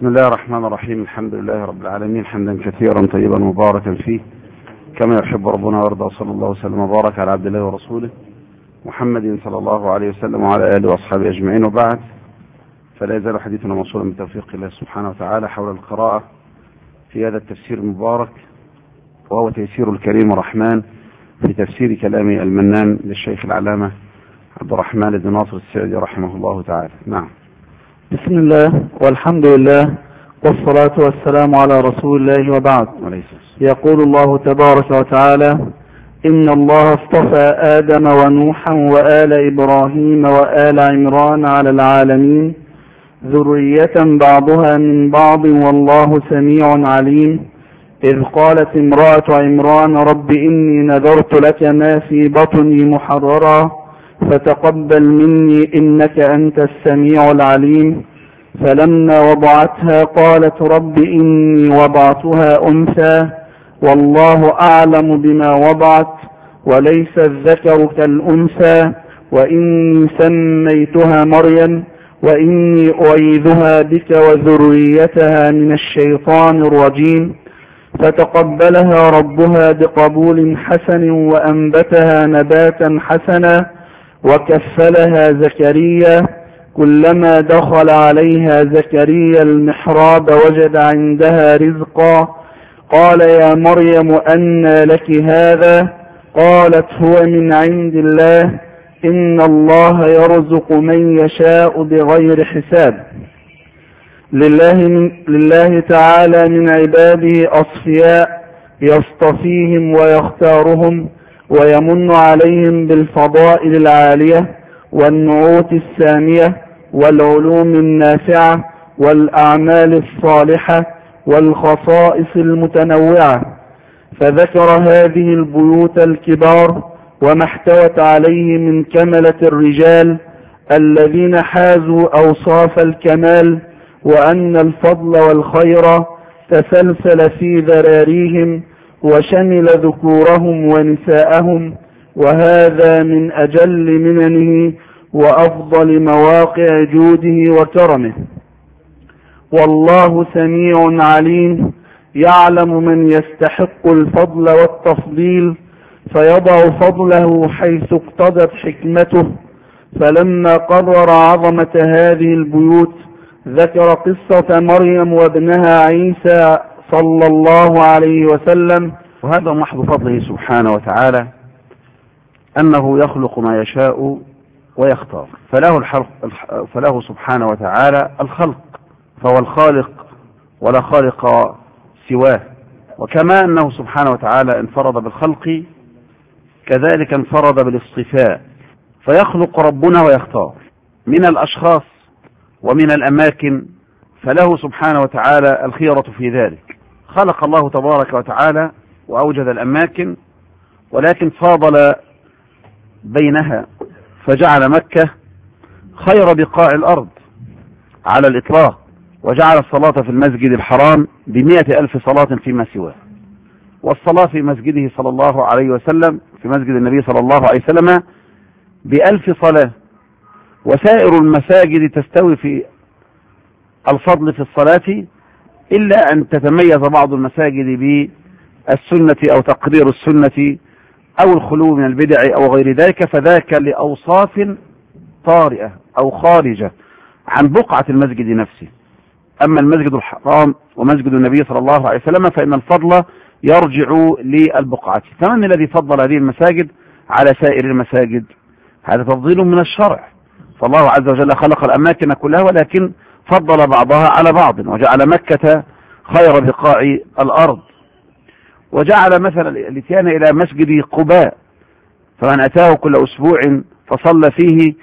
بسم الله الرحمن الرحيم. الحمد لله رب العالمين، حمدا كثيرا طيبا مباركا فيه كما يحب ربنا ويرضى. صلى الله وسلم وبارك على عبد الله ورسوله محمد صلى الله عليه وسلم وعلى آله وأصحابه أجمعين، وبعد، فلا يزال حديثنا موصولا من توفيق الله سبحانه وتعالى حول القراءة في هذا التفسير المبارك، وهو تيسير الكريم الرحمن في تفسير كلام المنان للشيخ العلامة عبد الرحمن بن ناصر السعدي رحمه الله تعالى. نعم. بسم الله والحمد لله والصلاة والسلام على رسول الله، وبعد. يقول الله تبارك وتعالى: إن الله اصطفى آدم ونوحا وآل إبراهيم وآل عمران على العالمين ذرية بعضها من بعض والله سميع عليم. إذ قالت امرأة عمران: رب إني نذرت لك ما في بطني محررا فتقبل مني إنك أنت السميع العليم. فلما وضعتها قالت: رب إني وضعتها أنثى والله أعلم بما وضعت وليس الذكر كالأنثى وإني سميتها مريم وإني أعيذها بك وذريتها من الشيطان الرجيم. فتقبلها ربها بقبول حسن وأنبتها نباتا حسنا وكفلها زكريا. كلما دخل عليها زكريا المحراب وجد عندها رزقا. قال: يا مريم أنى لك هذا؟ قالت: هو من عند الله، إن الله يرزق من يشاء بغير حساب. لله تعالى من عباده أصفياء يصطفيهم ويختارهم ويمن عليهم بالفضائل العالية والنعوت السامية والعلوم النافعة والأعمال الصالحة والخصائص المتنوعة. فذكر هذه البيوت الكبار وما احتوت عليه من كملة الرجال الذين حازوا أوصاف الكمال، وأن الفضل والخير تسلسل في ذراريهم وشمل ذكورهم ونساءهم، وهذا من أجل مننه وأفضل مواقع جوده وكرمه. والله سميع عليم، يعلم من يستحق الفضل والتفضيل فيضع فضله حيث اقتضت حكمته. فلما قرر عظمة هذه البيوت ذكر قصة مريم وابنها عيسى صلى الله عليه وسلم. وهذا محض فضله سبحانه وتعالى أنه يخلق ما يشاء ويختار، فله سبحانه وتعالى الخلق، فهو الخالق ولا خالق سواه. وكما أنه سبحانه وتعالى انفرد بالخلق كذلك انفرد بالاصطفاء، فيخلق ربنا ويختار من الأشخاص ومن الأماكن، فله سبحانه وتعالى الخيرة في ذلك. خلق الله تبارك وتعالى وأوجد الأماكن، ولكن فاضل بينها فجعل مكة خير بقاع الأرض على الإطلاق، وجعل الصلاة في المسجد الحرام ب100,000 صلاة فيما سواه، والصلاة في مسجده صلى الله عليه وسلم في مسجد النبي صلى الله عليه وسلم ب1000 صلاة. وسائر المساجد تستوي في الفضل في الصلاة، إلا أن تتميز بعض المساجد بالسنة أو تقرير السنة أو الخلو من البدع أو غير ذلك، فذاك لأوصاف طارئة أو خارجة عن بقعة المسجد نفسه. أما المسجد الحرام ومسجد النبي صلى الله عليه وسلم فإن الفضل يرجع للبقعة. فمن الذي فضل هذه المساجد على سائر المساجد؟ هذا تفضيل من الشرع، فالله عز وجل خلق الأماكن كلها ولكن فضل بعضها على بعض، وجعل مكة خير بقاع الأرض، وجعل مثلا الاتيان إلى مسجد قباء، فمن أتاه كل أسبوع فصلى فيه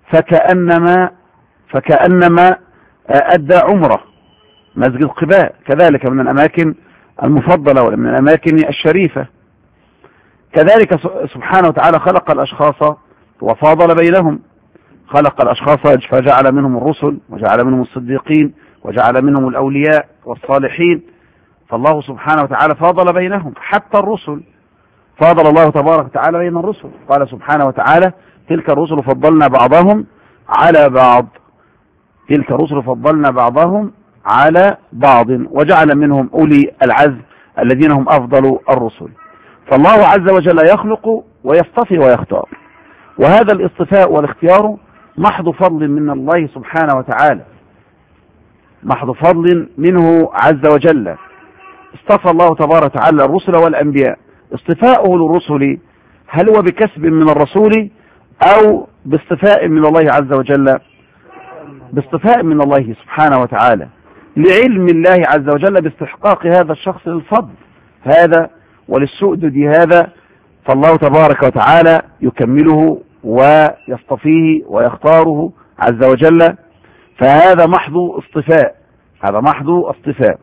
فكأنما أدى عمره. مسجد قباء كذلك من الأماكن المفضلة ومن الأماكن الشريفة. كذلك سبحانه وتعالى خلق الأشخاص وفاضل بينهم، خلق الأشخاص فجعل منهم الرسل وجعل منهم الصديقين وجعل منهم الأولياء والصالحين، فالله سبحانه وتعالى فاضل بينهم. حتى الرسل فاضل الله تبارك وتعالى بين الرسل، قال سبحانه وتعالى: تلك الرسل فضلنا بعضهم على بعض. تلك الرسل فضلنا بعضهم على بعض، وجعل منهم أولي العزم الذين هم أفضل الرسل. فالله عز وجل يخلق ويصطفي ويختار، وهذا الاصطفاء والاختيار محض فضل من الله سبحانه وتعالى، محض فضل منه عز وجل. اصطفى الله تبارك وتعالى الرسل والأنبياء. اصطفاؤه للرسل هل هو بكسب من الرسول أو باصطفاء من الله عز وجل؟ باصطفاء من الله سبحانه وتعالى، لعلم الله عز وجل باستحقاق هذا الشخص للفضل هذا وللسؤدد هذا، فالله تبارك وتعالى يكمله ويصطفيه ويختاره عز وجل. فهذا محض اصطفاء، هذا محض اصطفاء.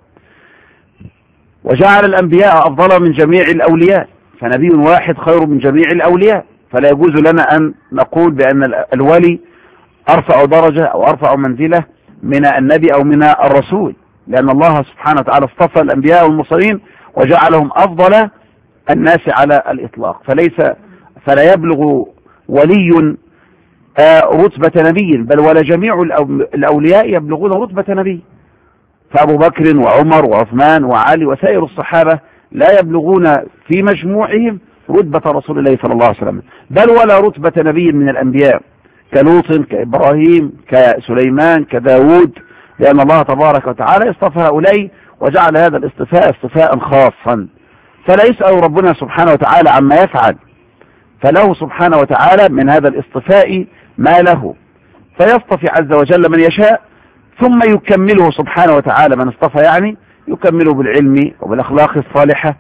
وجعل الأنبياء أفضل من جميع الأولياء، فنبي واحد خير من جميع الأولياء، فلا يجوز لنا أن نقول بأن الولي أرفع درجة أو أرفع منزلة من النبي أو من الرسول، لأن الله سبحانه وتعالى اصطفى الأنبياء والمرسلين وجعلهم أفضل الناس على الإطلاق، فلا يبلغ ولي رتبة نبي، بل ولا جميع الأولياء يبلغون رتبة نبي. فأبو بكر وعمر وعثمان وعلي وسائر الصحابة لا يبلغون في مجموعهم رتبة رسول الله صلى الله عليه وسلم، بل ولا رتبة نبي من الأنبياء كلوط كإبراهيم كسليمان كداود، لأن الله تبارك وتعالى اصطفى هؤلاء وجعل هذا الاصطفاء اصطفاء خاصا. فلا يسأل ربنا سبحانه وتعالى عما يفعل، فله سبحانه وتعالى من هذا الاصطفاء ما له، فيصطفي عز وجل من يشاء ثم يكمله سبحانه وتعالى. من اصطفى يعني يكمله بالعلم وبالأخلاق الصالحة،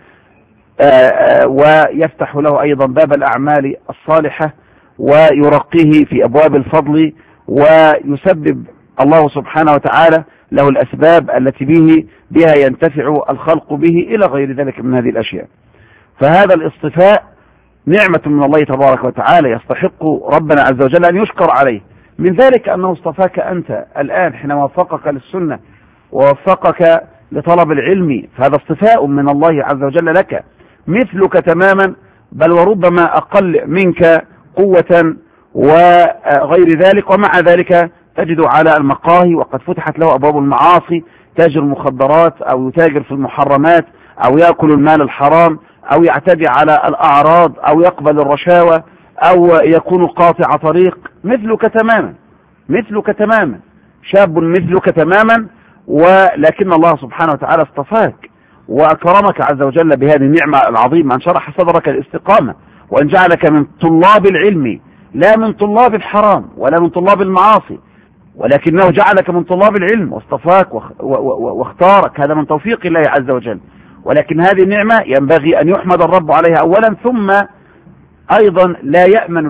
ويفتح له أيضا باب الأعمال الصالحة ويرقيه في أبواب الفضل، ويسبب الله سبحانه وتعالى له الأسباب التي بها ينتفع الخلق به إلى غير ذلك من هذه الأشياء. فهذا الاصطفاء نعمة من الله تبارك وتعالى يستحق ربنا عز وجل أن يشكر عليه. من ذلك أنه اصطفاك أنت الآن حينما وفقك للسنة ووفقك لطلب العلم، فهذا اصطفاء من الله عز وجل لك، مثلك تماما بل وربما أقل منك قوة وغير ذلك، ومع ذلك تجد على المقاهي وقد فتحت له أبواب المعاصي، تاجر مخدرات أو يتاجر في المحرمات أو يأكل المال الحرام أو يعتدي على الأعراض أو يقبل الرشاوى أو يكون قاطع طريق، مثلك تماما، مثلك تماما، شاب مثلك تماما، ولكن الله سبحانه وتعالى اصطفاك وأكرمك عز وجل بهذه النعمة العظيمة، أن شرح صدرك الاستقامة، وأن جعلك من طلاب العلم لا من طلاب الحرام ولا من طلاب المعاصي، ولكنه جعلك من طلاب العلم واصطفاك واختارك، هذا من توفيق الله عز وجل. ولكن هذه النعمة ينبغي أن يحمد الرب عليها أولا، ثم أيضا لا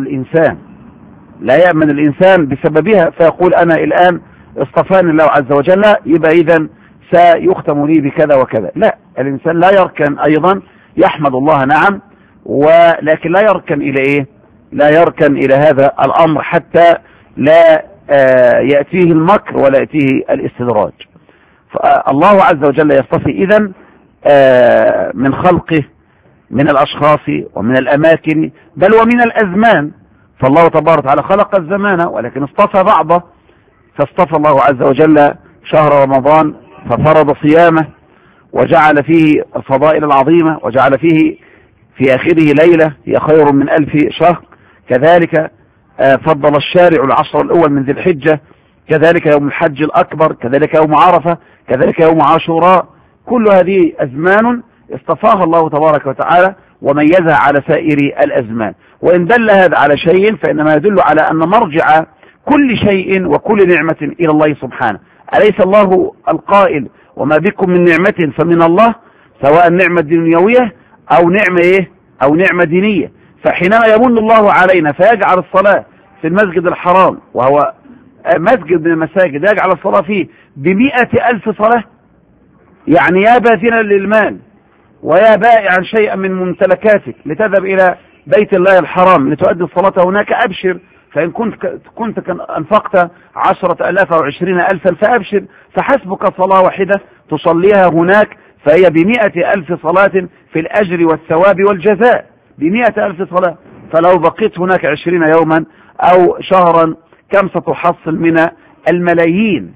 يأمن الإنسان بسببها فيقول أنا الآن اصطفاني الله عز وجل يبقى إذن سيختم لي بكذا وكذا. لا، الإنسان لا يركن أيضا، يحمد الله نعم، ولكن لا يركن إلى إيه؟ لا يركن إلى هذا الأمر حتى لا يأتيه المكر ولا يأتيه الاستدراج. فالله عز وجل يصطفي إذن من خلقه، من الأشخاص ومن الأماكن بل ومن الأزمان. فالله تبارك وتعالى خلق الزمان ولكن اصطفى بعضه، فاصطفى الله عز وجل شهر رمضان ففرض صيامه وجعل فيه الفضائل العظيمة، وجعل فيه في آخره ليلة هي خير من 1000 شهر. كذلك فضل الشارع العشر الأول من ذي الحجة، كذلك يوم الحج الأكبر، كذلك يوم عرفة، كذلك يوم عاشوراء. كل هذه أزمان اصطفاها الله تبارك وتعالى وميزها على سائر الأزمان. وإن دل هذا على شيء فإنما يدل على أن مرجع كل شيء وكل نعمة إلى الله سبحانه. أليس الله القائل وما بكم من نعمة فمن الله، سواء نعمة دنيوية أو نعمة إيه؟ أو نعمة دينية. فحينما يمن الله علينا فيجعل الصلاة في المسجد الحرام وهو مسجد من المساجد يجعل الصلاة فيه ب100,000 صلاة، يعني يا باذلا للمال ويا بائعا شيئا من ممتلكاتك لتذهب إلى بيت الله الحرام لتؤدي الصلاة هناك، أبشر. فإن كنت أنفقت 10,000 أو 20,000 فأبشر، فحسبك صلاة واحدة تصليها هناك فهي ب100,000 صلاة في الأجر والثواب والجزاء، ب100,000 صلاة. فلو بقيت هناك 20 يوما أو شهرا كم ستحصل من الملايين؟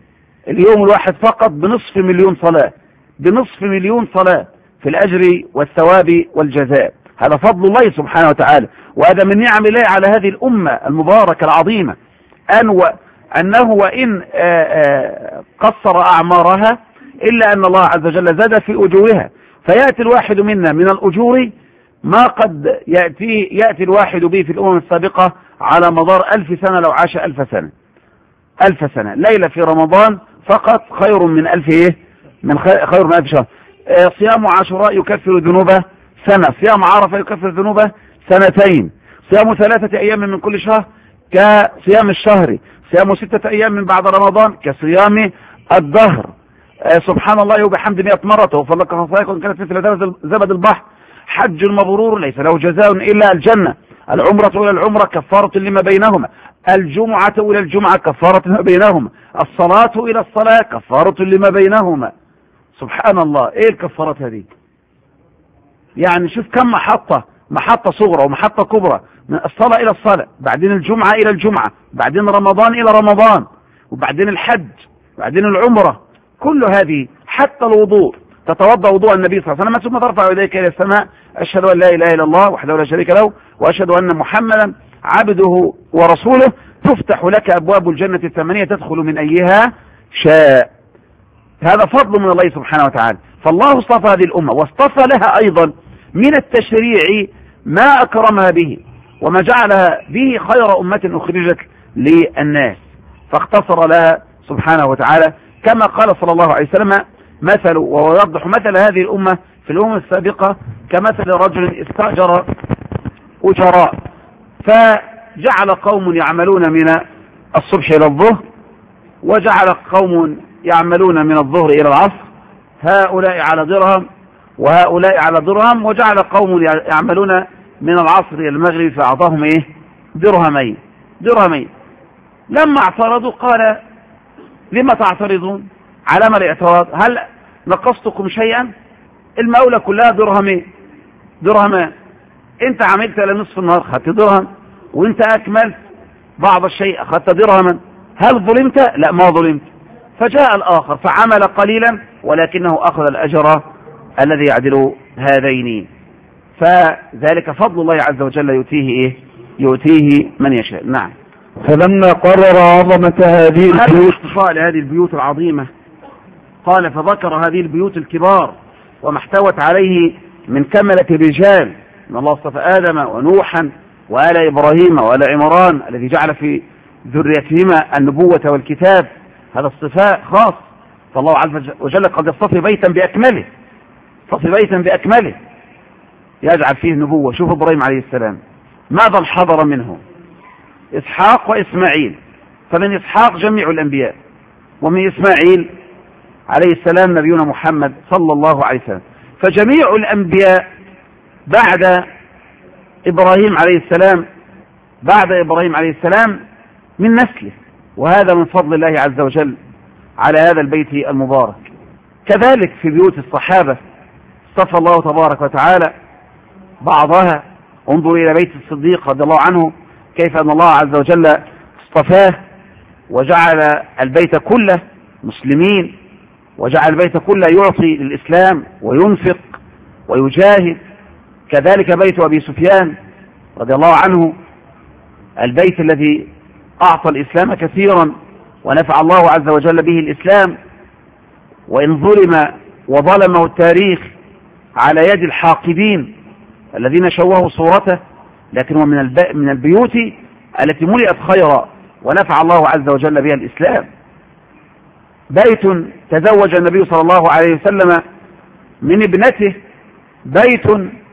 اليوم الواحد فقط بنصف مليون صلاة، بنصف مليون صلاة في الأجر والثواب والجزاء. هذا فضل الله سبحانه وتعالى، وهذا من نعم الله على هذه الأمة المباركة العظيمة، أنه وإن قصر أعمارها إلا أن الله عز وجل زاد في أجورها، فيأتي الواحد منا من الأجور ما قد يأتي الواحد به في الأمم السابقة على مدار 1000 سنة لو عاش 1000 سنة. 1000 سنة ليلة في رمضان فقط خير من 1000 خير من 1000 شهر. صيام عاشوراء يكفر ذنوبه سنة، صيام عرفة يكفر ذنوبه سنتين، صيام 3 أيام من كل شهر كصيام الشهر، صيام 6 أيام من بعد رمضان كصيام الدهر. سبحان الله وبحمد 100 مرة، وفلك خصائكم كانت مثل زبد البحر. حج مبرور ليس له جزاء إلا الجنة، العمرة إلى العمرة كفارة لما بينهما، الجمعة إلى الجمعة كفارة لما بينهما، الصلاة إلى الصلاة كفارة لما بينهما. سبحان الله، إيه الكفارات هذه؟ يعني شوف كم محطة صغرى ومحطة كبرى، من الصلاة إلى الصلاة، بعدين الجمعة إلى الجمعة، بعدين رمضان إلى رمضان، وبعدين الحج، بعدين العمرة. كل هذه حتى الوضوء، تتوضأ وضوء النبي صلى الله عليه وسلم ثم ترفع يديك إلى السماء، أشهد أن لا إله إلا الله وحده لا شريك له وأشهد أن محمدا عبده ورسوله، تفتح لك أبواب الجنة 8 تدخل من أيها شاء. هذا فضل من الله سبحانه وتعالى. فالله اصطفى هذه الأمة واصطفى لها أيضا من التشريع ما أكرمها به وما جعلها به خير أمة أخرجت للناس، فاختصر لها سبحانه وتعالى كما قال صلى الله عليه وسلم مثل، ويوضح مثل هذه الأمة في الأمم السابقة كمثل رجل استأجر أجراء، فجعل قوم يعملون من الصبح إلى الظهر، وجعل قوم يعملون من الظهر إلى العصر، هؤلاء على درهم وهؤلاء على درهم، وجعل قوم يعملون من العصر إلى المغرب فأعطاهم درهمين. لما اعترضوا قال لما تعترضون؟ علامة الاعتراض، هل نقصتكم شيئا؟ المولى كلها درهمان، انت عملت لنصف النهار خدت درهم، وانت اكملت بعض الشيء اخذت درهما، هل ظلمت؟ لا ما ظلمت. فجاء الاخر فعمل قليلا ولكنه اخذ الاجر الذي يعدل هذين. فذلك فضل الله عز وجل يؤتيه من يشاء. نعم. فلما قرر عظمة هذه البيوت لهذه البيوت العظيمة قال فذكر هذه البيوت الكبار وما احتوت عليه من كملة الرجال، ان الله اصطفى آدم ونوحا وآل إبراهيم وآل عمران الذي جعل في ذريتهما النبوة والكتاب، هذا اصطفاء خاص. فالله عز وجل قد يصطفي بيتا بأكمله يجعل فيه النبوة. شوف إبراهيم عليه السلام ماذا انحضر منه؟ إسحاق وإسماعيل، فمن إسحاق جميع الأنبياء، ومن إسماعيل عليه السلام نبينا محمد صلى الله عليه وسلم. فجميع الأنبياء بعد إبراهيم عليه السلام من نسله، وهذا من فضل الله عز وجل على هذا البيت المبارك. كذلك في بيوت الصحابة اصطفى الله تبارك وتعالى بعضها. انظر إلى بيت الصديق رضي الله عنه كيف أن الله عز وجل اصطفاه وجعل البيت كله مسلمين، وجعل البيت كله يعطي للإسلام وينفق ويجاهد. كذلك بيت أبي سفيان رضي الله عنه، البيت الذي أعطى الإسلام كثيرا ونفع الله عز وجل به الإسلام، وإن ظلم وظلمه التاريخ على يد الحاقدين الذين شوهوا صورته، لكن هو من البيوت التي ملئت خيرا ونفع الله عز وجل بها الإسلام. بيت تزوج النبي صلى الله عليه وسلم من ابنته، بيت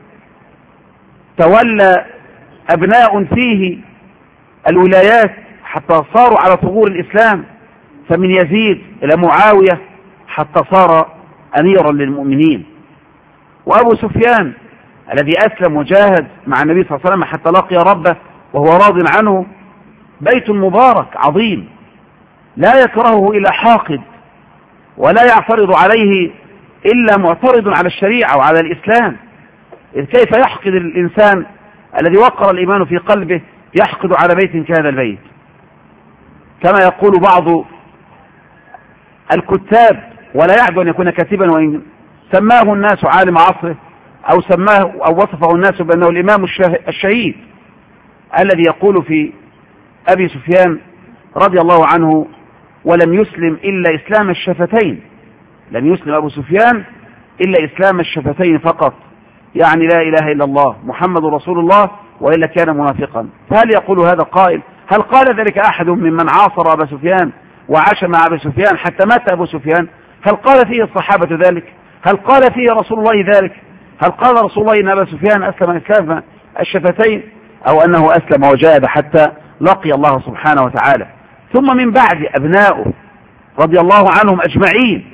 تولى أبناء فيه الولايات حتى صاروا على ثغور الإسلام، فمن يزيد إلى معاوية حتى صار أميرا للمؤمنين. وأبو سفيان الذي أسلم وجاهد مع النبي صلى الله عليه وسلم حتى لقي ربه وهو راض عنه، بيت مبارك عظيم لا يكرهه إلا حاقد، ولا يعترض عليه إلا معترض على الشريعة وعلى الإسلام. إذ كيف يحقد الإنسان الذي وقر الإيمان في قلبه يحقد على بيت كهذا البيت؟ كما يقول بعض الكتاب، ولا يعدو أن يكون كاتبا وإن سماه الناس عالم عصره أو سماه أو وصفه الناس بأنه الإمام الشهيد الذي يقول في أبي سفيان رضي الله عنه: ولم يسلم إلا إسلام الشفتين. لم يسلم أبو سفيان إلا إسلام الشفتين فقط، يعني لا إله إلا الله محمد رسول الله، وإلا كان منافقا. فهل يقول هذا قائل؟ هل قال ذلك أحد ممن عاصر أبا سفيان وعاش مع أبي سفيان حتى مات أبو سفيان؟ هل قال فيه الصحابة ذلك؟ هل قال فيه رسول الله ذلك؟ هل قال رسول الله إن أبا سفيان أسلم إسلام الشفتين، أو أنه أسلم وجاهد حتى لقي الله سبحانه وتعالى؟ ثم من بعد أبناؤه رضي الله عنهم أجمعين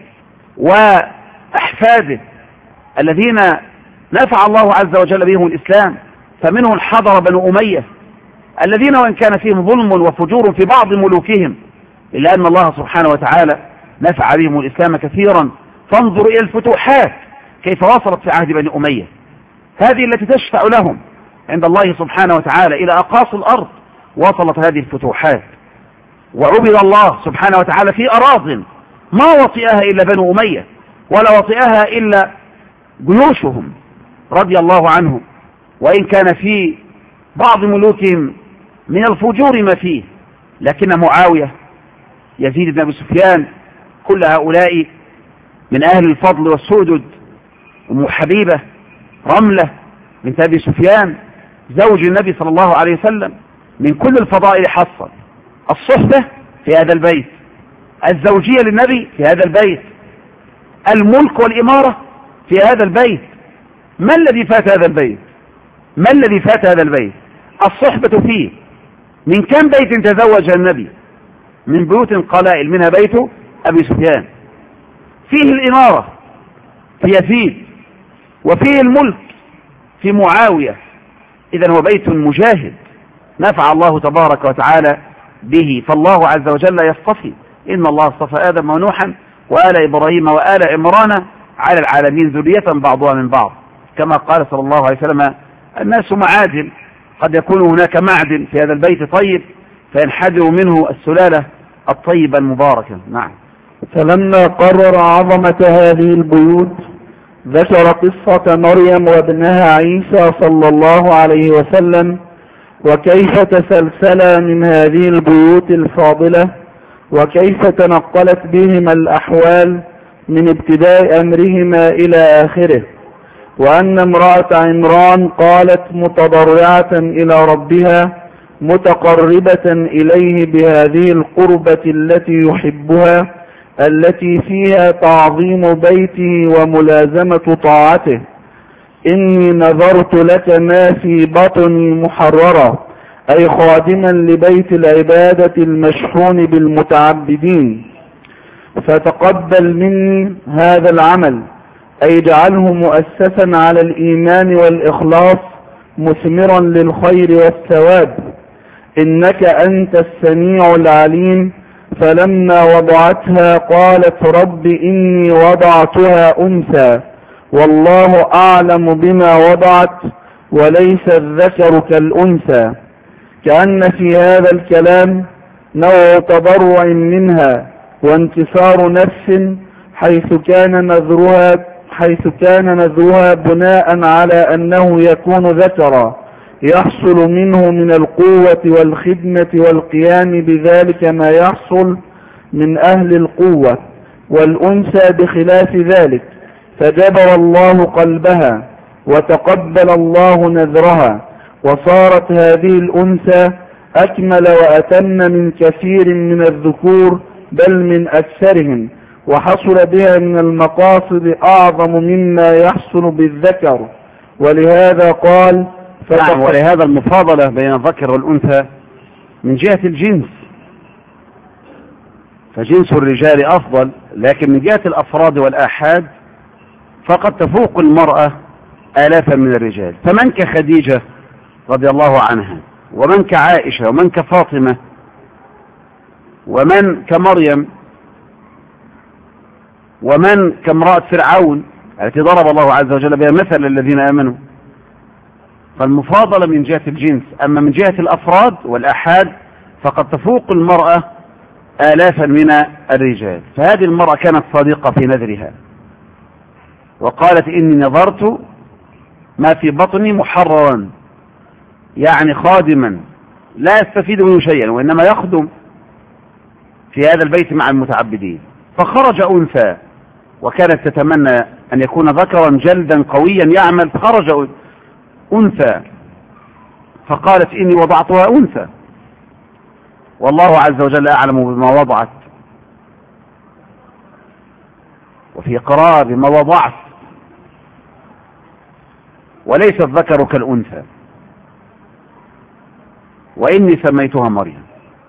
وأحفاده الذين نفع الله عز وجل بهم الإسلام، فمنهم حضر بنو أمية الذين وإن كان فيهم ظلم وفجور في بعض ملوكهم إلا أن الله سبحانه وتعالى نفع بهم الإسلام كثيرا. فانظر إلى الفتوحات كيف وصلت في عهد بني أمية، هذه التي تشفع لهم عند الله سبحانه وتعالى إلى أقاصي الأرض. وصلت هذه الفتوحات وعبد الله سبحانه وتعالى في أراضٍ ما وطئها إلا بنو أمية، ولا وطئها إلا جيوشهم رضي الله عنهم، وإن كان في بعض ملوكهم من الفجور ما فيه، لكن معاوية، يزيد بن أبي سفيان، كل هؤلاء من أهل الفضل والسؤدد. أم حبيبة رملة بنت أبي سفيان زوج النبي صلى الله عليه وسلم، من كل الفضائل حصل: الصحبة في هذا البيت، الزوجية للنبي في هذا البيت، الملك والإمارة في هذا البيت. ما الذي فات هذا البيت؟ ما الذي فات هذا البيت؟ الصحبة فيه. من كم بيت تزوج النبي؟ من بيوت قلائل، منها بيت أبي سفيان. فيه الإمارة في يزيد، وفيه الملك في معاوية. إذن هو بيت مجاهد نفع الله تبارك وتعالى به. فالله عز وجل يصطفي: إن الله اصطفى آدم ونوحا وآل إبراهيم وآل عمران على العالمين ذرية بعضها من بعض، كما قال صلى الله عليه وسلم: الناس معادن، قد يكون هناك معدن في هذا البيت طيب فينحدر منه السلالة الطيبة المباركة. نعم. فلما قرر عظمة هذه البيوت ذكر قصة مريم وابنها عيسى صلى الله عليه وسلم، وكيف تسلسل من هذه البيوت الفاضلة، وكيف تنقلت بهما الأحوال من ابتداء أمرهما إلى آخره. وأن امرأة عمران قالت متضرعة إلى ربها متقربة إليه بهذه القربة التي يحبها، التي فيها تعظيم بيته وملازمة طاعته: إني نذرت لك ما في بطني محررا، أي خادما لبيت العبادة المشحون بالمتعبدين، فتقبل مني هذا العمل، أي اجعله مؤسسا على الإيمان والإخلاص مثمرا للخير والثواب، إنك أنت السميع العليم. فلما وضعتها قالت: رب إني وضعتها أنثى والله أعلم بما وضعت وليس الذكر كالأنثى. كأن في هذا الكلام نوع تضرع منها وانتصار نفس، حيث كان نذرها بناء على أنه يكون ذكرا يحصل منه من القوة والخدمة والقيام بذلك ما يحصل من أهل القوة، والأنثى بخلاف ذلك، فجبر الله قلبها وتقبل الله نذرها، وصارت هذه الأنثى أكمل وأتم من كثير من الذكور بل من أكثرهم، وحصل بها من المقاصد أعظم مما يحصل بالذكر. ولهذا قال: نعم. ولهذا المفاضلة بين الذكر والأنثى من جهة الجنس، فجنس الرجال أفضل، لكن من جهة الأفراد والآحاد فقد تفوق المرأة آلافا من الرجال. فمن كخديجة رضي الله عنها، ومن كعائشة، ومن كفاطمة، ومن كمريم، ومن كامرأة فرعون التي ضرب الله عز وجل بها مثل الذين آمنوا. فالمفاضلة من جهة الجنس. أما من جهة الأفراد والآحاد فقد تفوق المرأة آلافا من الرجال. فهذه المرأة كانت صادقة في نذرها وقالت إني نظرت ما في بطني محررا، يعني خادما لا يستفيد منه شيئا وإنما يخدم في هذا البيت مع المتعبدين. فخرج أنثى، وكانت تتمنى أن يكون ذكرا جلدا قويا يعمل، فخرج أنثى فقالت إني وضعتها أنثى والله عز وجل أعلم بما وضعت، وفي قراءة بما وضعت، وليس الذكر كالأنثى، وإني سميتها مريم.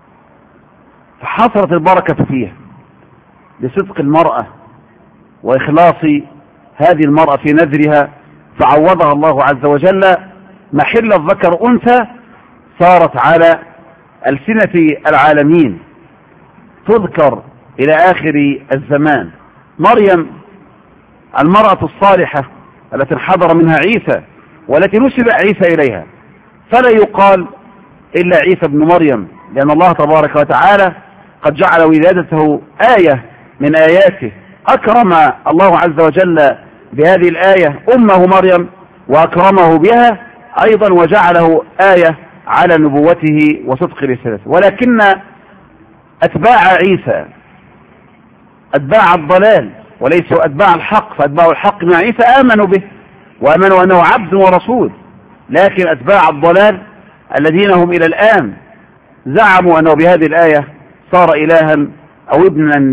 فحصلت البركة فيها لصدق المرأة وإخلاص هذه المرأة في نذرها، فعوضها الله عز وجل محل الذكر أنثى، صارت على ألسنة العالمين تذكر إلى آخر الزمان. مريم المرأة الصالحة التي انحدر منها عيسى والتي نسب عيسى إليها، فلا يقال إلا عيسى ابن مريم، لأن الله تبارك وتعالى قد جعل ولادته آية من آياته، أكرم الله عز وجل بهذه الآية أمه مريم وأكرمه بها أيضا، وجعله آية على نبوته وصدق رسالته. ولكن أتباع عيسى أتباع الضلال وليسوا أتباع الحق، فأتباع الحق مع عيسى آمنوا به وآمنوا أنه عبد ورسول، لكن أتباع الضلال الذين هم إلى الآن زعموا أنه بهذه الآية صار إلها أو ابنا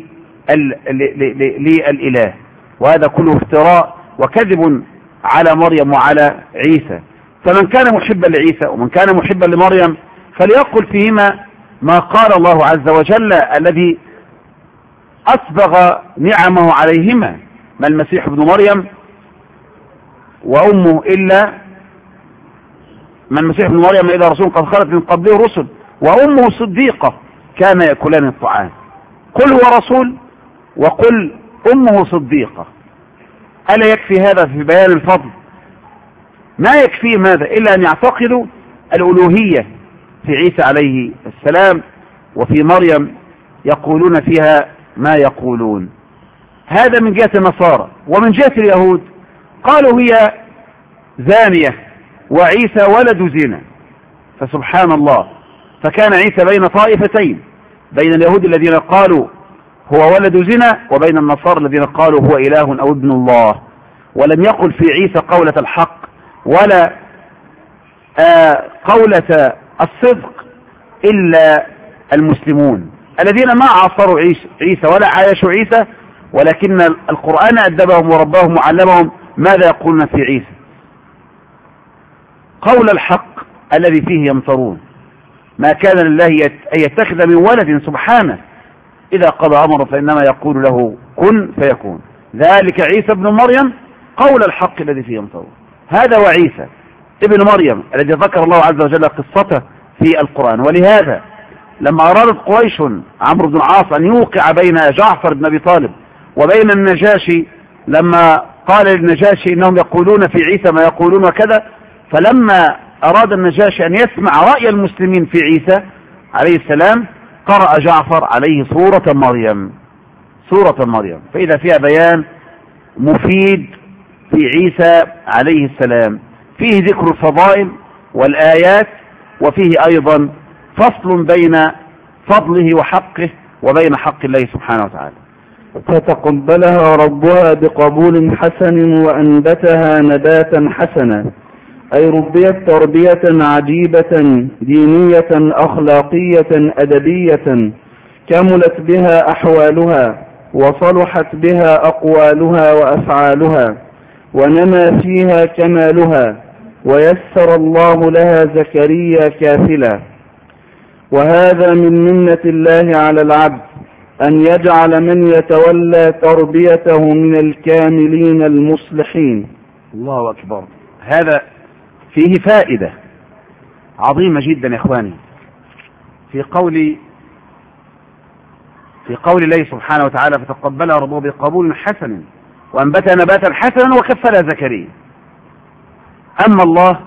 للإله، وهذا كله افتراء وكذب على مريم وعلى عيسى. فمن كان محبا لعيسى ومن كان محبا لمريم فليقل فيهما ما قال الله عز وجل الذي أسبغ نعمه عليهما: ما المسيح ابن مريم وأمه إلا ما المسيح ابن مريم إلا رسول قد خلت من قبله رسل وأمه صديقة كان يأكلان الطعام. قل هو رسول وقل أمه صديقة. ألا يكفي هذا في بيان الفضل؟ ما يكفي ماذا إلا أن يعتقدوا الألوهية في عيسى عليه السلام وفي مريم يقولون فيها ما يقولون. هذا من جهة النصارى. ومن جهة اليهود قالوا هي زانية وعيسى ولد زنا، فسبحان الله، فكان عيسى بين طائفتين، بين اليهود الذين قالوا هو ولد زنا وبين النصارى الذين قالوا هو إله أو ابن الله. ولم يقل في عيسى قولة الحق ولا قولة الصدق إلا المسلمون الذين ما عاصروا عيسى ولا عايشوا عيسى، ولكن القرآن أدبهم ورباهم وعلمهم ماذا يقولون في عيسى. قول الحق الذي فيه يمترون. ما كان لله أن يتخذ من ولد سبحانه، إذا قضى أمرا فإنما يقول له كن فيكون. ذلك عيسى ابن مريم قول الحق الذي فيه يمترون. هذا وعيسى ابن مريم الذي ذكر الله عز وجل قصته في القرآن. ولهذا لما أرادت قريش عمرو بن العاص أن يوقع بين جعفر بن أبي طالب وبين النجاشي، لما قال للنجاشي إنهم يقولون في عيسى ما يقولون وكذا، فلما أراد النجاشي أن يسمع رأي المسلمين في عيسى عليه السلام قرأ جعفر عليه سورة مريم، فإذا فيها بيان مفيد في عيسى عليه السلام، فيه ذكر الفضائل والآيات، وفيه أيضا فصل بين فضله وحقه وبين حق الله سبحانه وتعالى. فتقبلها ربها بقبول حسن وأنبتها نباتا حسنا، أي ربيت تربية عجيبة دينية أخلاقية أدبية كملت بها أحوالها وصلحت بها أقوالها وأفعالها ونمى فيها كمالها، ويسر الله لها زكريا كافلا. وهذا من منة الله على العبد أن يجعل من يتولى تربيته من الكاملين المصلحين. الله أكبر. هذا فيه فائدة عظيمة جدا يا إخواني في قول الله سبحانه وتعالى: فتقبلها ربها بقبول حسن وأنبتها نباتا حسنا وكفلها زكريا. أما الله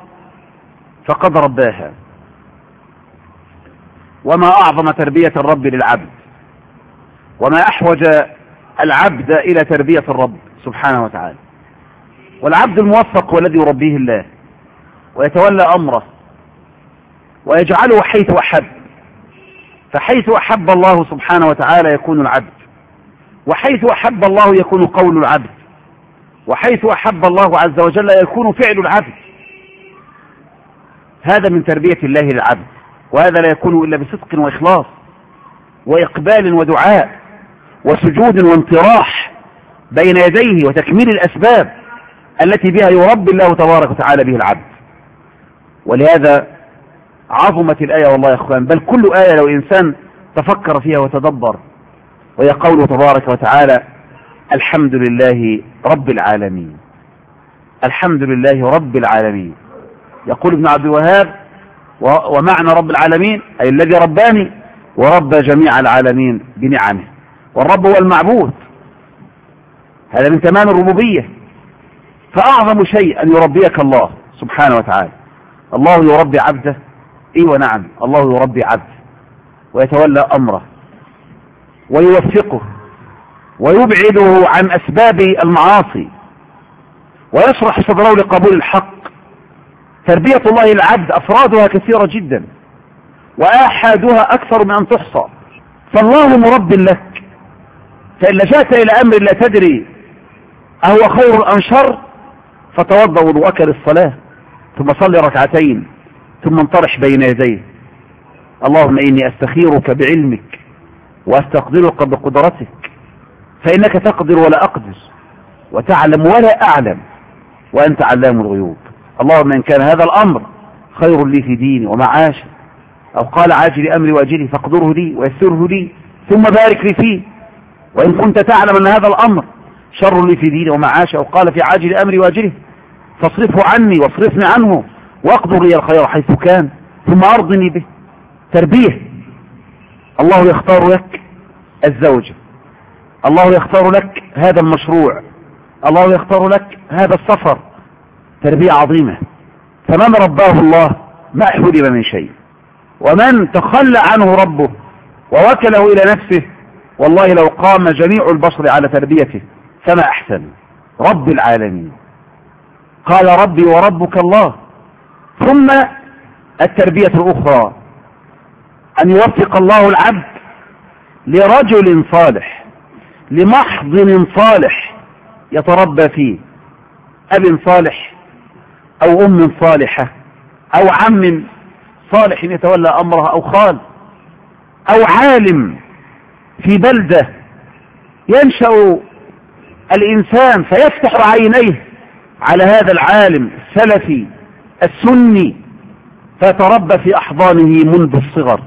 فقد رباها، وما أعظم تربية الرب للعبد وما أحوج العبد إلى تربية الرب سبحانه وتعالى. والعبد الموفق هو الذي يربيه الله ويتولى أمره ويجعله حيث أحب، فحيث أحب الله سبحانه وتعالى يكون العبد، وحيث أحب الله يكون قول العبد، وحيث أحب الله عز وجل يكون فعل العبد. هذا من تربية الله للعبد، وهذا لا يكون إلا بصدق وإخلاص وإقبال ودعاء وسجود وانطراح بين يديه وتكميل الأسباب التي بها يربي الله تبارك وتعالى به العبد. ولهذا عظمت الآية والله يا أخوان، بل كل آية لو إنسان تفكر فيها وتدبر، وهي قوله تبارك وتعالى الحمد لله رب العالمين. الحمد لله رب العالمين. يقول ابن عبد الوهاب ومعنى رب العالمين أي الذي رباني ورب جميع العالمين بنعمه. والرب هو المعبود، هذا من تمام الربوبية. فأعظم شيء أن يربيك الله سبحانه وتعالى. الله يربي عبده، ايوه نعم، الله يربي عبده ويتولى أمره ويوفقه ويبعده عن أسباب المعاصي ويشرح صدره لقبول الحق. تربية الله للعبد أفرادها كثيرة جدا وآحادها أكثر من أن تحصى. فالله مرب لك، فإن لجأت إلى أمر لا تدري أهو خير أم شر فتوضأ وضوءك للصلاة، ثم صل ركعتين، ثم انطرح بين يديه. اللهم إني أستخيرك بعلمك وأستقدرك بقدرتك، فإنك تقدر ولا أقدر وتعلم ولا أعلم وأنت علام الغيوب. اللهم إن كان هذا الأمر خير لي في ديني ومعاشي، أو قال عاجل أمري وأجله فاقدره لي ويسره لي ثم بارك لي فيه، وإن كنت تعلم أن هذا الأمر شر لي في ديني ومعاشي، أو قال في عاجل أمري وأجله فاصرفه عني واصرفني عنه واقدر لي الخير حيث كان ثم أرضني به. تربية. الله يختار لك الزوجة، الله يختار لك هذا المشروع، الله يختار لك هذا السفر. تربية عظيمة. فمن رباه الله ما حرم من شيء، ومن تخلى عنه ربه ووكله إلى نفسه والله لو قام جميع البشر على تربيته فما أحسن. رب العالمين. قال ربي وربك الله. ثم التربية الأخرى أن يوفق الله العبد لرجل صالح، لمحضن صالح يتربى فيه، أب صالح أو أم صالحة أو عم صالح يتولى أمرها، أو خال، أو عالم في بلدة ينشأ الإنسان فيفتح عينيه على هذا العالم السلفي السني فيتربى في أحضانه منذ الصغر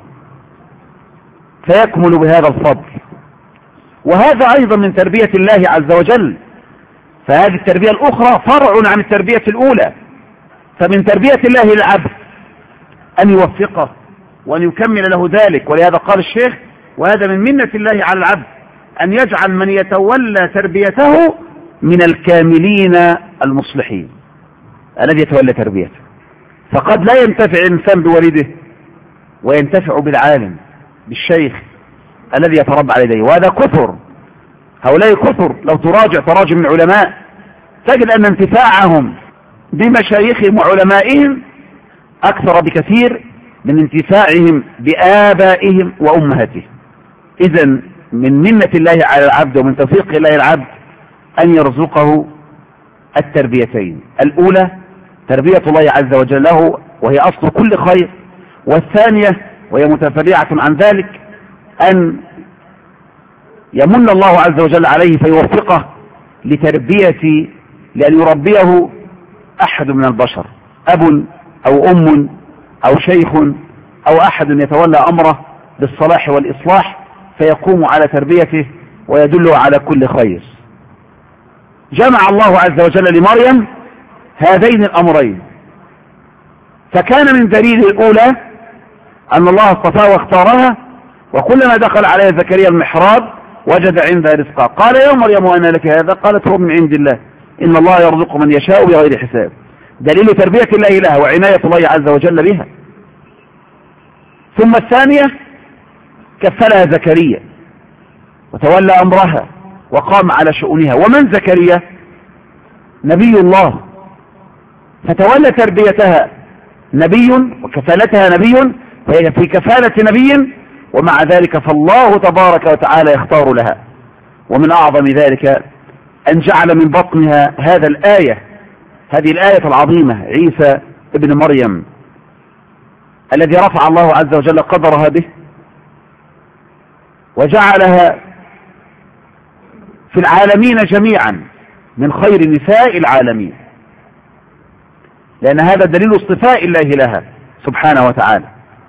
فيكمل بهذا الفضل. وهذا أيضا من تربية الله عز وجل. فهذه التربية الأخرى فرع عن التربية الأولى. فمن تربية الله للعبد أن يوفقه وأن يكمل له ذلك. ولهذا قال الشيخ وهذا من منة الله على العبد أن يجعل من يتولى تربيته من الكاملين المصلحين الذي يتولى تربيته. فقد لا ينتفع الإنسان بوالده وينتفع بالعالم بالشيخ الذي يتربى على يديه، وهذا كثر. هؤلاء كثر. لو تراجع تراجم من علماء تجد أن انتفاعهم بمشايخهم وعلمائهم أكثر بكثير من انتفاعهم بآبائهم وأمهاتهم. إذن من منة الله على العبد ومن توفيق الله العبد أن يرزقه التربيتين. الأولى تربية الله عز وجل له وهي أصل كل خير، والثانية وهي متفرعة عن ذلك أن يمن الله عز وجل عليه فيوفقه لتربية، لأن يربيه أحد من البشر، أب أو أم أو شيخ أو أحد يتولى أمره بالصلاح والإصلاح فيقوم على تربيته ويدله على كل خير. جمع الله عز وجل لمريم هذين الأمرين. فكان من دليل الأولى أن الله اصطفاها واختارها، وكلما دخل عليها زكريا المحراب وجد عندها رزقا قال يا مريم أنى لك هذا؟ قالت هو من عند الله إن الله يرزق من يشاء بغير حساب. دليل تربية الله لها وعناية الله عز وجل بها. ثم الثانية كفلها زكريا وتولى أمرها وقام على شؤونها. ومن زكريا نبي الله، فتولى تربيتها نبي وكفالتها نبي، فهي في كفالة نبي، ومع ذلك فالله تبارك وتعالى يختار لها. ومن أعظم ذلك أن جعل من بطنها هذه الآية العظيمة عيسى ابن مريم الذي رفع الله عز وجل قدرها به، وجعلها في العالمين جميعا من خير نساء العالمين، لأن هذا دليل اصطفاء الله لها سبحانه وتعالى.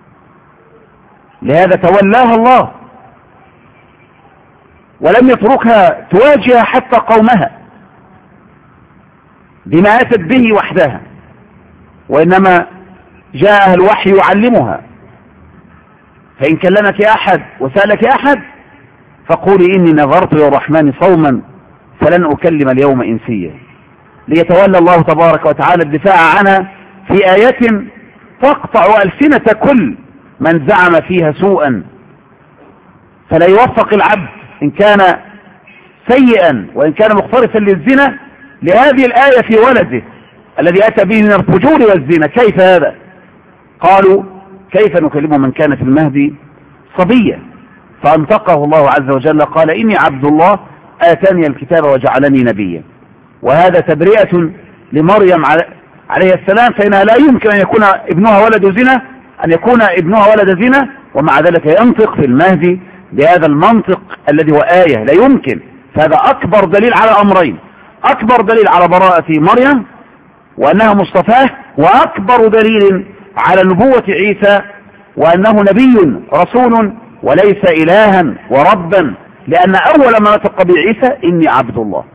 لهذا تولاها الله ولم يتركها تواجه حتى قومها بما أتت به وحدها، وإنما جاءها الوحي يعلمها. فإن كلمك أحد وسألك أحد فقولي إني نذرت للرحمن صوما فلن أكلم اليوم إنسيا، ليتولى الله تبارك وتعالى الدفاع عنها في آية تقطع ألسنة كل من زعم فيها سوءا، فلا يوفق العبد إن كان سيئا وإن كان مقترفا للزنا لهذه الآية في ولده الذي أتى به من الفجور والزنا. كيف هذا؟ قالوا كيف نكلم من كان في المهدي صبيا؟ فأنطقه الله عز وجل قال إني عبد الله آتاني الكتاب وجعلني نبيا. وهذا تبرئة لمريم عليه السلام، فإنها لا يمكن أن يكون ابنها ولد زنا، ومع ذلك ينطق في المهدي بهذا المنطق الذي هو آية، لا يمكن. فهذا أكبر دليل على أمرين: أكبر دليل على براءة مريم وأنها مصطفاه، وأكبر دليل على نبوة عيسى وأنه نبي رسول وليس إلها وربا، لأن أول ما نطق بعيسى إني عبد الله.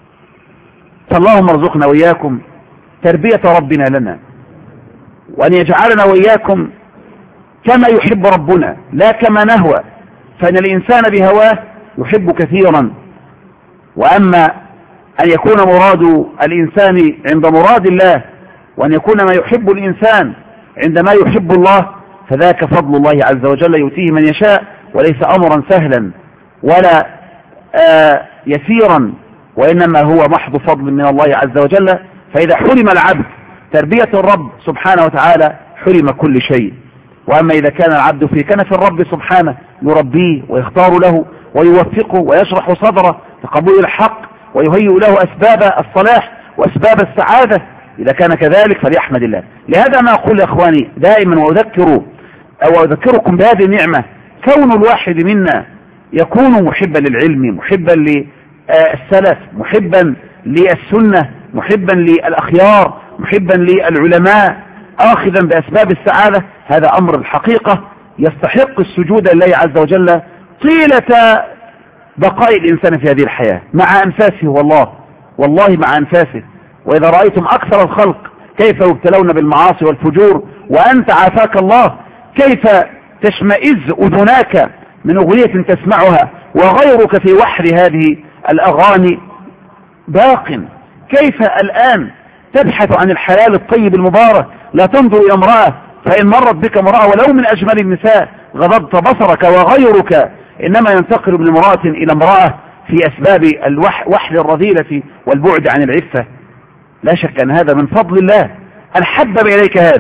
فاللهم ارزقنا وإياكم تربية ربنا لنا، وأن يجعلنا وإياكم كما يحب ربنا لا كما نهوى، فإن الإنسان بهواه يحب كثيرا، وأما أن يكون مراد الإنسان عند مراد الله، وأن يكون ما يحب الإنسان عند ما يحب الله، فذاك فضل الله عز وجل يؤتيه من يشاء، وليس أمرا سهلا ولا يسيرا، وإنما هو محض فضل من الله عز وجل. فإذا حرم العبد تربية الرب سبحانه وتعالى حرم كل شيء. وأما إذا كان العبد في كنف الرب سبحانه يربيه ويختار له ويوفقه ويشرح صدره لقبول الحق ويهيئ له أسباب الصلاح وأسباب السعادة، إذا كان كذلك فليحمد الله. لهذا أنا أقول يا أخواني دائما وأذكركم بهذه النعمة: كون الواحد منا يكون محبا للعلم، محبا للسلف، محبا للسنة، محبا للأخيار، محبا للعلماء، آخذا بأسباب السعادة، هذا أمر الحقيقة يستحق السجود لله عز وجل طيلة بقاء الإنسان في هذه الحياة مع أنفاسه، والله مع أنفاسه. وإذا رأيتم أكثر الخلق كيف يبتلون بالمعاصي والفجور وأنت عافاك الله، كيف تشمئز أذناك من أغنية تسمعها وغيرك في وحر هذه الأغاني باق، كيف الآن تبحث عن الحلال الطيب المبارك، لا تنظر إلى امرأة فإن مرت بك امرأة ولو من أجمل النساء غضبت بصرك، وغيرك إنما ينتقل من امرأة إلى امرأة في أسباب وحل الرذيلة والبعد عن العفة. لا شك أن هذا من فضل الله، أن حبب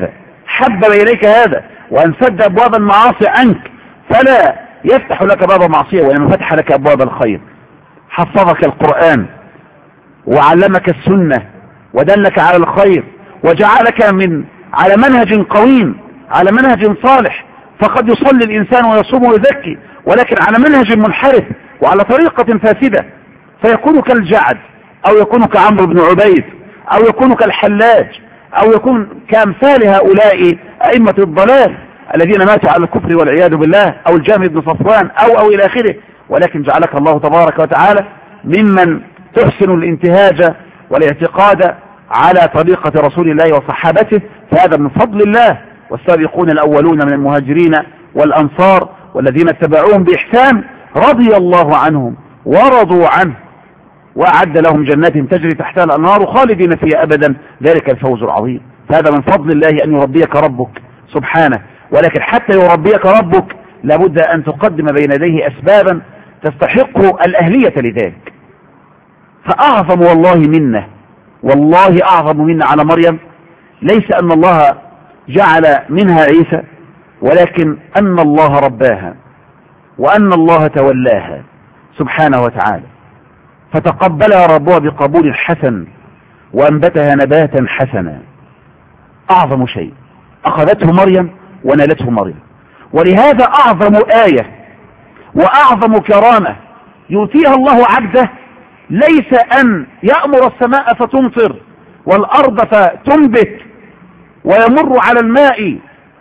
إليك هذا وأن سد أبواب المعاصي عنك، فلا يفتح لك باب معصية وإنما فتح لك أبواب الخير. حفظك القرآن وعلمك السنة ودلك على الخير وجعلك على منهج قويم، على منهج صالح. فقد يصلي الإنسان ويصوم ويزكي ولكن على منهج منحرف وعلى طريقة فاسدة، فيكون كالجعد أو يكون كعمرو بن عبيد أو يكون كالحلاج أو يكون كأمثال هؤلاء أئمة الضلال الذين ماتوا على الكفر والعياذ بالله، أو الجامع بن صفوان أو إلى آخره. ولكن جعلك الله تبارك وتعالى ممن تحسن الانتهاج والاعتقاد على طريقة رسول الله وصحابته، فهذا من فضل الله. والسابقون الأولون من المهاجرين والأنصار والذين اتبعوهم بإحسان رضي الله عنهم ورضوا عنه وأعد لهم جنات تجري تحتها الأنهار خالدين فيها أبدا، ذلك الفوز العظيم. فهذا من فضل الله أن يربيك ربك سبحانه. ولكن حتى يربيك ربك لابد أن تقدم بين يديه أسبابا تستحق الأهلية لذلك. فأعظم والله منه، والله أعظم منه على مريم ليس أن الله جعل منها عيسى، ولكن أن الله رباها وأن الله تولاها سبحانه وتعالى، فتقبلها ربها بقبول حسن وأنبتها نباتا حسنا. أعظم شيء أخذته مريم ونالته مريم. ولهذا أعظم آية وأعظم كرامة يؤتيها الله عبده ليس أن يأمر السماء فتمطر والأرض فتنبت ويمر على الماء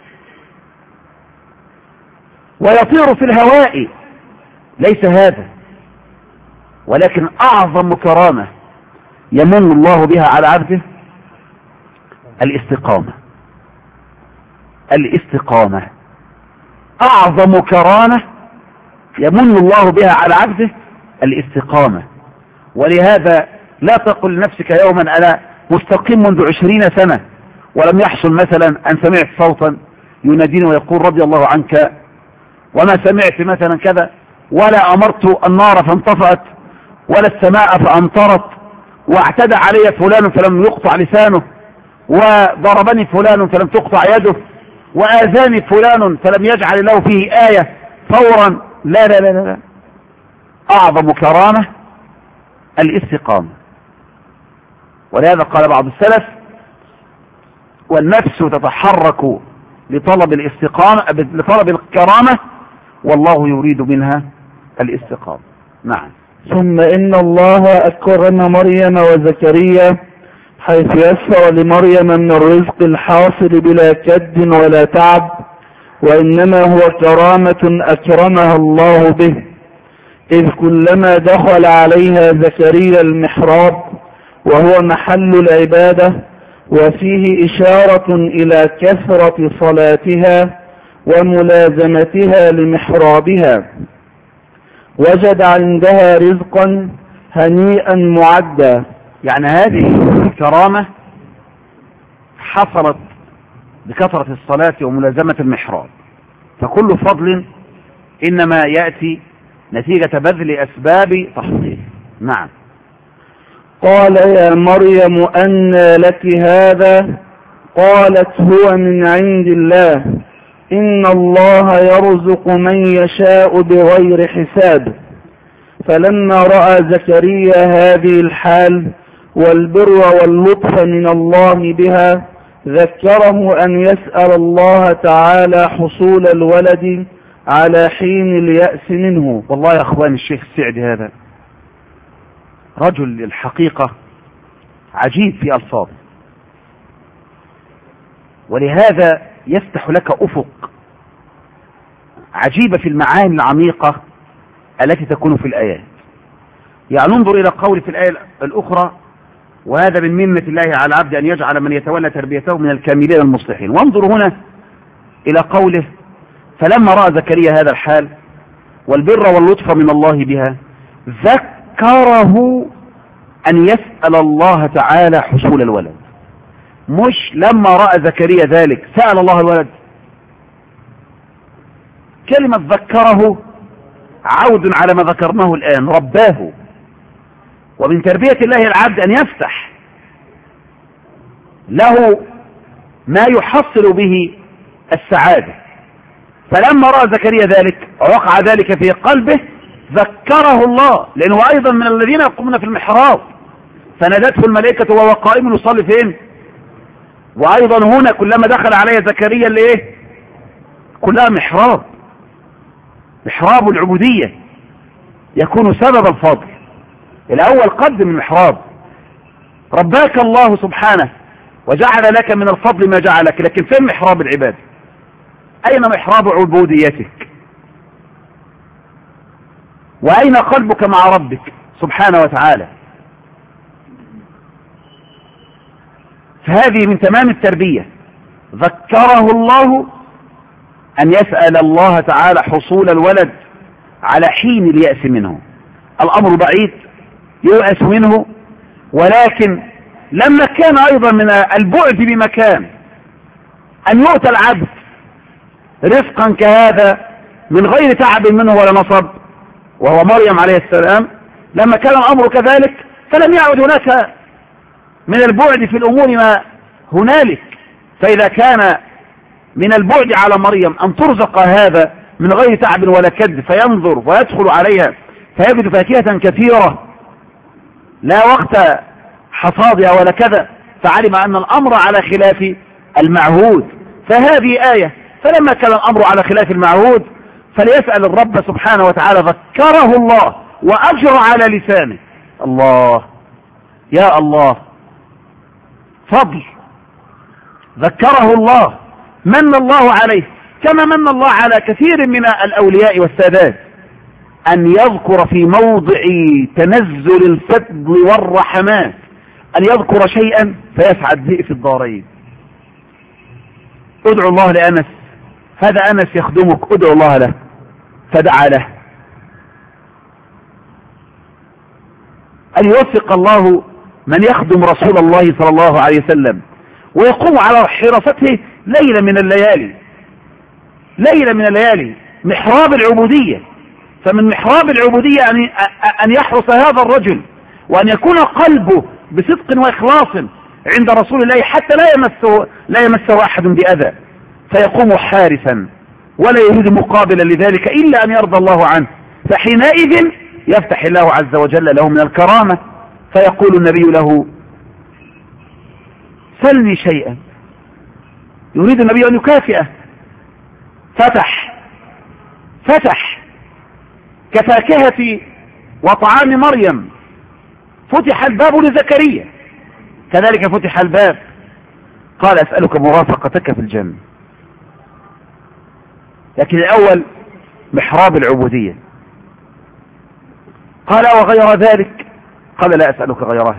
ويطير في الهواء، ليس هذا، ولكن أعظم كرامة يمن الله بها على عبده الاستقامة. الاستقامة أعظم كرامة يمن الله بها على عبده الاستقامة. ولهذا لا تقل لنفسك يوما أنا مستقيم منذ 20 سنة ولم يحصل مثلا أن سمعت صوتا يناديني ويقول رضي الله عنك، وما سمعت مثلا كذا، ولا أمرت النار فانطفأت ولا السماء فأمطرت، واعتدى علي فلان فلم يقطع لسانه، وضربني فلان فلم تقطع يده، وآذاني فلان فلم يجعل له فيه آية فورا. لا لا لا لا، أعظم كرامة الاستقامة. ولهذا قال بعض السلف والنفس تتحرك لطلب الاستقامة لطلب الكرامة والله يريد منها الاستقامة. نعم. ثم إن الله أكرم مريم وزكريا حيث يسر لمريم من الرزق الحاصل بلا كد ولا تعب، وإنما هو كرامة أكرمها الله به، إذ كلما دخل عليها زكريا المحراب وهو محل العبادة وفيه إشارة إلى كثرة صلاتها وملازمتها لمحرابها، وجد عندها رزقا هنيئا معدا. يعني هذه الكرامة حصلت بكثرة الصلاة وملازمة المحراب، فكل فضل إنما يأتي نتيجة بذل أسباب تحصيله. نعم. قال يا مريم أنى لك هذا؟ قالت هو من عند الله، إن الله يرزق من يشاء بغير حساب. فلما رأى زكريا هذه الحال والبر واللطف من الله بها ذكره أن يسأل الله تعالى حصول الولد على حين اليأس منه. والله يا أخوان الشيخ السعدي هذا رجل الحقيقة عجيب في ألفاظه، ولهذا يفتح لك أفق عجيبة في المعاني العميقة التي تكون في الآيات. يعني انظر إلى قول في الآية الأخرى وهذا من منة الله على العبد أن يجعل من يتولى تربيته من الكاملين المصلحين. وانظر هنا إلى قوله فلما رأى زكريا هذا الحال والبر واللطف من الله بها ذكره أن يسأل الله تعالى حصول الولد. مش لما رأى زكريا ذلك سأل الله الولد. كلمة ذكره عود على ما ذكرناه الآن، رباه. ومن تربية الله العبد أن يفتح له ما يحصل به السعادة. فلما رأى زكريا ذلك ووقع ذلك في قلبه ذكره الله، لأنه أيضا من الذين يقومون في المحراب فنادته الملائكة وهو قائم يصلي فين. وأيضا هنا كلما دخل عليه زكريا لإيه كلها محراب، محراب العبودية يكون سبب الفضل. الأول قدم المحراب، رباك الله سبحانه وجعل لك من الفضل ما جعلك، لكن فين محراب العبادة؟ أين محراب عبوديتك؟ وأين قلبك مع ربك سبحانه وتعالى؟ فهذه من تمام التربية. ذكره الله أن يسأل الله تعالى حصول الولد على حين اليأس منه. الأمر بعيد يؤس منه، ولكن لما كان أيضا من البعد بمكان أن يؤتى العبد رزقا كهذا من غير تعب منه ولا نصب، وهو مريم عليه السلام، لما كان الأمر كذلك فلم يعد هناك من البعد في الأمور ما هنالك. فإذا كان من البعد على مريم أن ترزق هذا من غير تعب ولا كد، فينظر ويدخل عليها فيجد فاكهة كثيرة لا وقت حصادها ولا كذا، فعلم أن الأمر على خلاف المعهود. فهذه آية. فلما كان الأمر على خلاف المعهود فليسأل الرب سبحانه وتعالى، ذكره الله وأجر على لسانه. الله، يا الله، فضل، ذكره الله، من الله عليه كما من الله على كثير من الأولياء والسادات، أن يذكر في موضع تنزل الفضل والرحمات أن يذكر شيئا فيسعد به في الدارين. ادعو الله لأنس، هذا أنس يخدمك، ادعو الله له فدعا له. أن يوفق الله من يخدم رسول الله صلى الله عليه وسلم ويقوم على حراسته ليلة من الليالي، ليلة من الليالي، محراب العبودية. فمن محراب العبودية أن يحرس هذا الرجل وأن يكون قلبه بصدق وإخلاص عند رسول الله حتى لا يمسه أحد بأذى، فيقوم حارسا ولا يريد مقابلا لذلك إلا أن يرضى الله عنه. فحينئذ يفتح الله عز وجل له من الكرامة، فيقول النبي له سلني شيئا، يريد النبي أن يكافئه. فتح كفاكهة وطعام مريم، فتح الباب لزكريا كذلك فتح الباب، قال أسألك مرافقتك في الجنة. لكن الأول محراب العبودية. قال وغير ذلك؟ قال لا أسألك غيرها.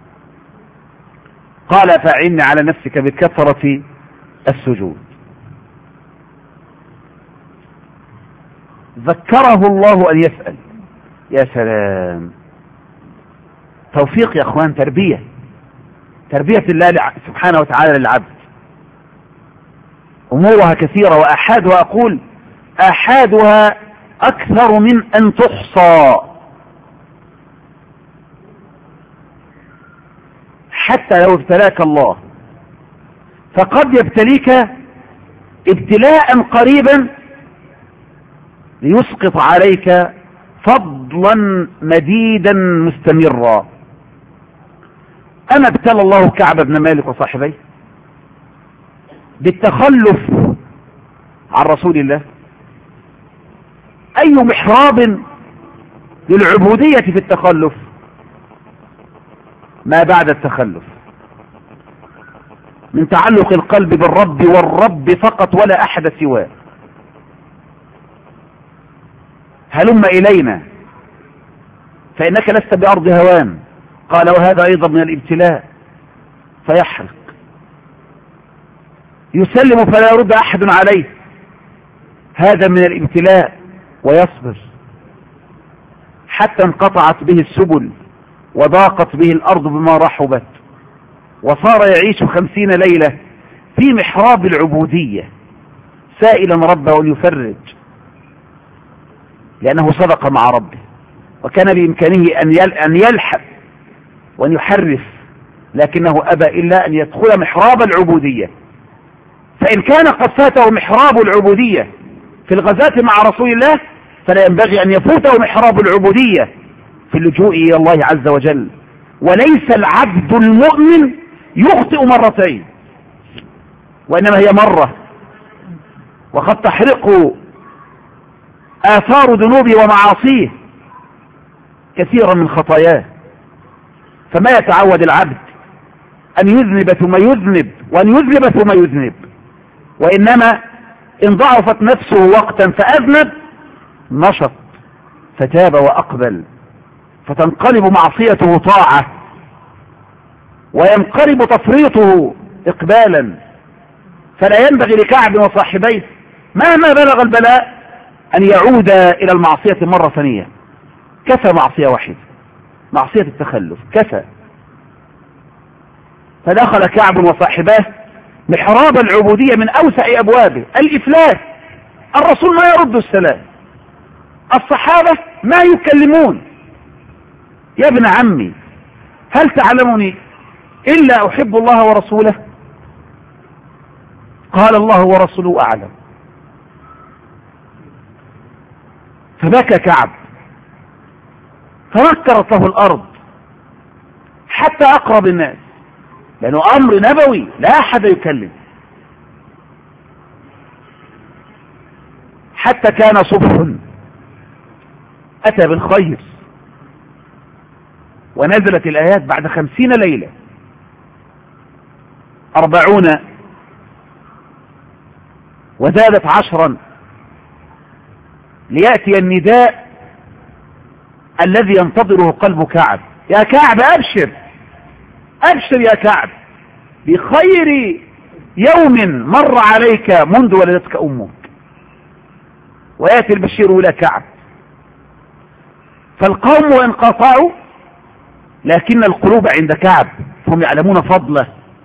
قال فأعني على نفسك بكثرة السجود. ذكره الله أن يسأل. يا سلام، توفيق يا أخوان، تربية الله سبحانه وتعالى للعبد. أمورها كثيرة وأحادها، أقول أحادها أكثر من أن تحصى. حتى لو ابتلاك الله فقد يبتليك ابتلاء قريبا ليسقط عليك فضلا مديدا مستمرا. أما ابتلى الله كعب بن مالك وصاحبيه بالتخلف عن رسول الله؟ أي محراب للعبودية في التخلف ما بعد التخلف من تعلق القلب بالرب والرب فقط ولا أحد سواه. هلم إلينا فإنك لست بأرض هوان. قال وهذا أيضا من الابتلاء، فيحرق، يسلم فلا يرد أحد عليه، هذا من الابتلاء، ويصبر حتى انقطعت به السبل وضاقت به الأرض بما رحبت، وصار يعيش 50 ليلة في محراب العبودية سائلا ربه أن يفرج، لأنه صدق مع ربه وكان بإمكانه أن يلحق وأن يحرف، لكنه أبى إلا أن يدخل محراب العبودية. فإن كان قد فاته محراب العبودية في الغزاة مع رسول الله فلا ينبغي أن يفوته محراب العبودية في اللجوء إلى الله عز وجل. وليس العبد المؤمن يخطئ مرتين، وإنما هي مرة، وقد تحرق آثار ذنوبه ومعاصيه كثيرا من خطاياه. فما يتعود العبد أن يذنب ثم يذنب وأن يذنب ثم يذنب، وإنما إن ضعفت نفسه وقتا فأذنب نشط فتاب وأقبل، فتنقلب معصيته طاعة وينقلب تفريطه إقبالا. فلا ينبغي لكعب وصاحبيه مهما بلغ البلاء أن يعود إلى المعصية مرة ثانية. كفى معصية واحدة، معصية التخلف، كفى. فدخل كعب وصاحباه محراب العبودية من أوسع أبوابه، الإفلاس. الرسول ما يرد السلام، الصحابة ما يكلمون. يا ابن عمي هل تعلمني إلا أحب الله ورسوله؟ قال الله ورسوله أعلم. فبكى كعب، فنكرت له الأرض حتى أقرب الناس، لأنه أمر نبوي لا أحد يكلم. حتى كان صبح أتى بالخير، ونزلت الآيات بعد 50 ليلة 40 وزادت 10 ليأتي النداء الذي ينتظره قلب كعب. يا كعب أبشر أبشر يا كعب بخير يوم مر عليك منذ ولدتك أمك. ويأتي البشير إلى كعب. فالقوم وانقطعوا، لكن القلوب عند كعب، هم يعلمون فضله.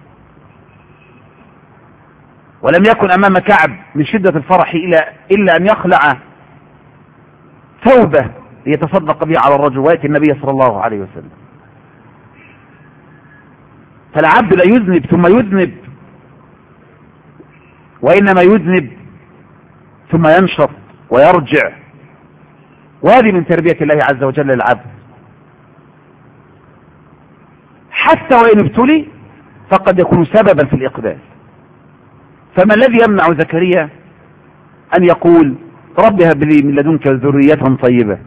ولم يكن أمام كعب من شدة الفرح إلا أن يخلع ثوبه ليتصدق به على الرجل، ويأتي النبي صلى الله عليه وسلم. فالعبد لا يذنب ثم يذنب، وإنما يذنب ثم ينشط ويرجع. وهذه من تربية الله عز وجل للعبد. حتى وإن ابتلي فقد يكون سببا في الإقبال. فما الذي يمنع زكريا أن يقول رب هب لي من لدنك ذرية طيبة؟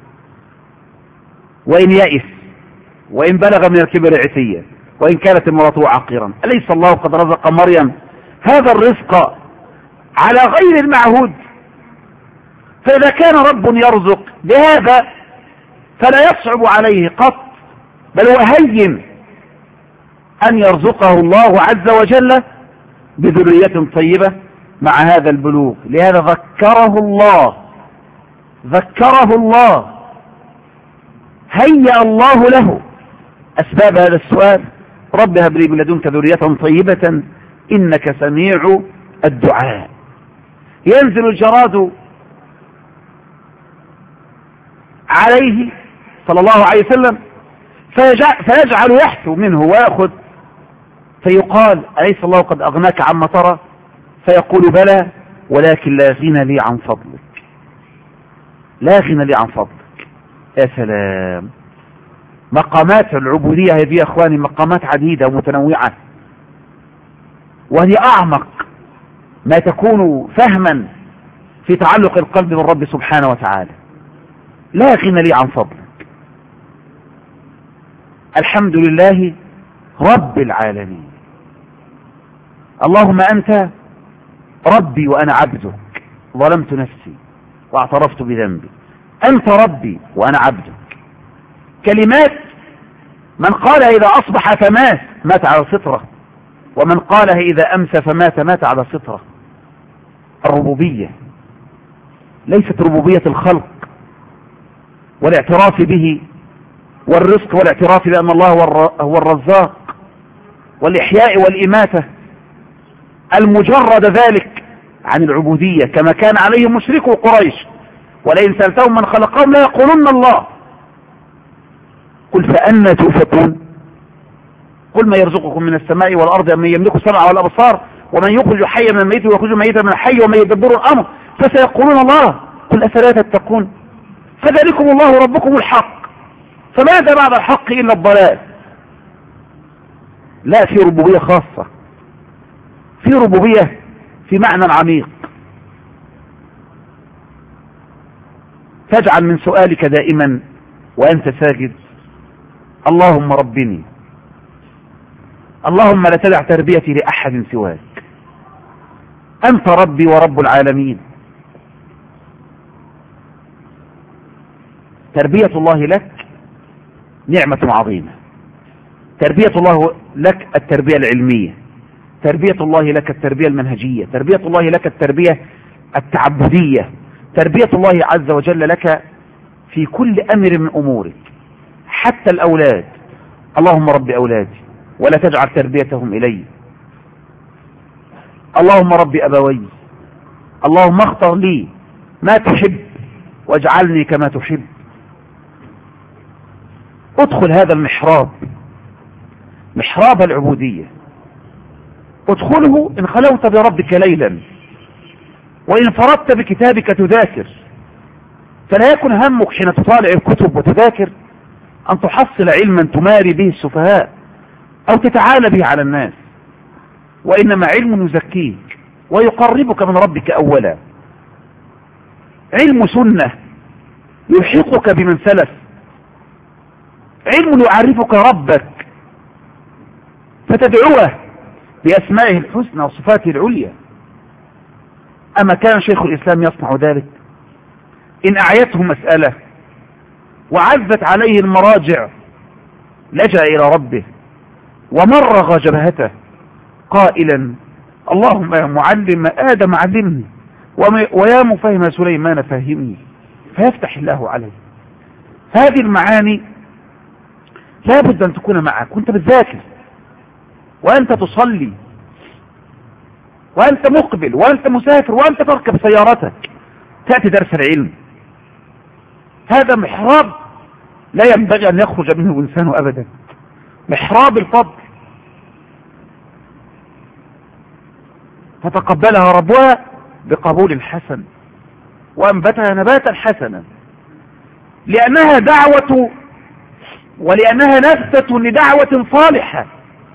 وإن يئس، وإن بلغ من الكبر عتيا، وإن كانت امرأته عاقرا، أليس الله قد رزق مريم هذا الرزق على غير المعهود؟ فإذا كان رب يرزق بهذا فلا يصعب عليه قط، بل هو هين أن يرزقه الله عز وجل بذرية طيبة مع هذا البلوغ. لهذا ذكره الله، هيأ الله له أسباب هذا السؤال: رب هب لي من لدنك ذرية طيبة إنك سميع الدعاء. ينزل الجراد عليه صلى الله عليه وسلم فيجعل يحثو منه ويأخذ، فيقال أليس الله قد أغناك عما ترى؟ فيقول بلى، ولكن لا غنى لي عن فضلك، لا غنى لي عن فضلك. يا سلام! مقامات العبودية هذه يا أخواني مقامات عديدة ومتنوعة، وهي أعمق ما تكون فهما في تعلق القلب بالرب سبحانه وتعالى. لا غنى لي عن فضلك، الحمد لله رب العالمين. اللهم أنت ربي وأنا عبدك، ظلمت نفسي واعترفت بذنبي، أنت ربي وأنا عبدك. كلمات من قالها إذا أصبح مات على الفطرة، ومن قالها إذا أمسى مات على الفطرة. الربوبية ليست ربوبية الخلق والاعتراف به، والرزق والاعتراف بأن الله هو الرزاق، والإحياء والإماتة، المجرد ذلك عن العبودية، كما كان عليه مشركو قريش: ولئن سألتهم من خلقهم لا يقولن الله قل فأنى تؤفكون قل من يرزقكم من السماء والأرض أم من يملك السمع والأبصار ومن يخرج الحي من الميت ويخرج الميت من الحي ومن يدبر الأمر فسيقولون الله قل أفلا تتقون فذلكم الله ربكم الحق فماذا بعد الحق إلا الضلال. لا، في ربوبية خاصة، في ربوبية في معنى عميق. تجعل من سؤالك دائما وأنت ساجد: اللهم ربني، اللهم لا تدع تربيتي لأحد سواك، أنت ربي ورب العالمين. تربية الله لك نعمة عظيمة. تربية الله لك التربية العلمية، تربية الله لك التربية المنهجية، تربية الله لك التربية التعبدية، تربية الله عز وجل لك في كل أمر من أمورك، حتى الأولاد. اللهم رب أولادي ولا تجعل تربيتهم إلي، اللهم رب أبوي، اللهم اختر لي ما تحب واجعلني كما تحب. ادخل هذا المحراب، محراب العبودية، ادخله إن خلوت بربك ليلا، وإن فرطت بكتابك تذاكر، فلا يكن همك حين تطالع الكتب وتذاكر أن تحصل علما تماري به السفهاء أو تتعالى به على الناس، وإنما علم يزكيك ويقربك من ربك أولا، علم سنة يلحقك بمن سلف، علم يعرفك ربك فتدعوه بأسمائه الحسنى وصفاته العليا. أما كان شيخ الإسلام يصنع ذلك إن أعيته مسألة وعزت عليه المراجع لجأ إلى ربه ومرغ جبهته قائلا: اللهم يا معلم آدم علمني ويا مفهم سليمان فهمني، فيفتح الله عليه. هذه المعاني لا بد أن تكون معك وأنت بتذاكر، وأنت تصلي، وأنت مقبل، وأنت مسافر، وأنت تركب سيارتك تأتي درس العلم. هذا محراب لا ينبغي أن يخرج منه الإنسان أبدا، محراب الفضل، فتقبلها ربها بقبول حسن وأنبتها نباتا حسنا، لأنها دعوة ولأنها نفسة لدعوة صالحة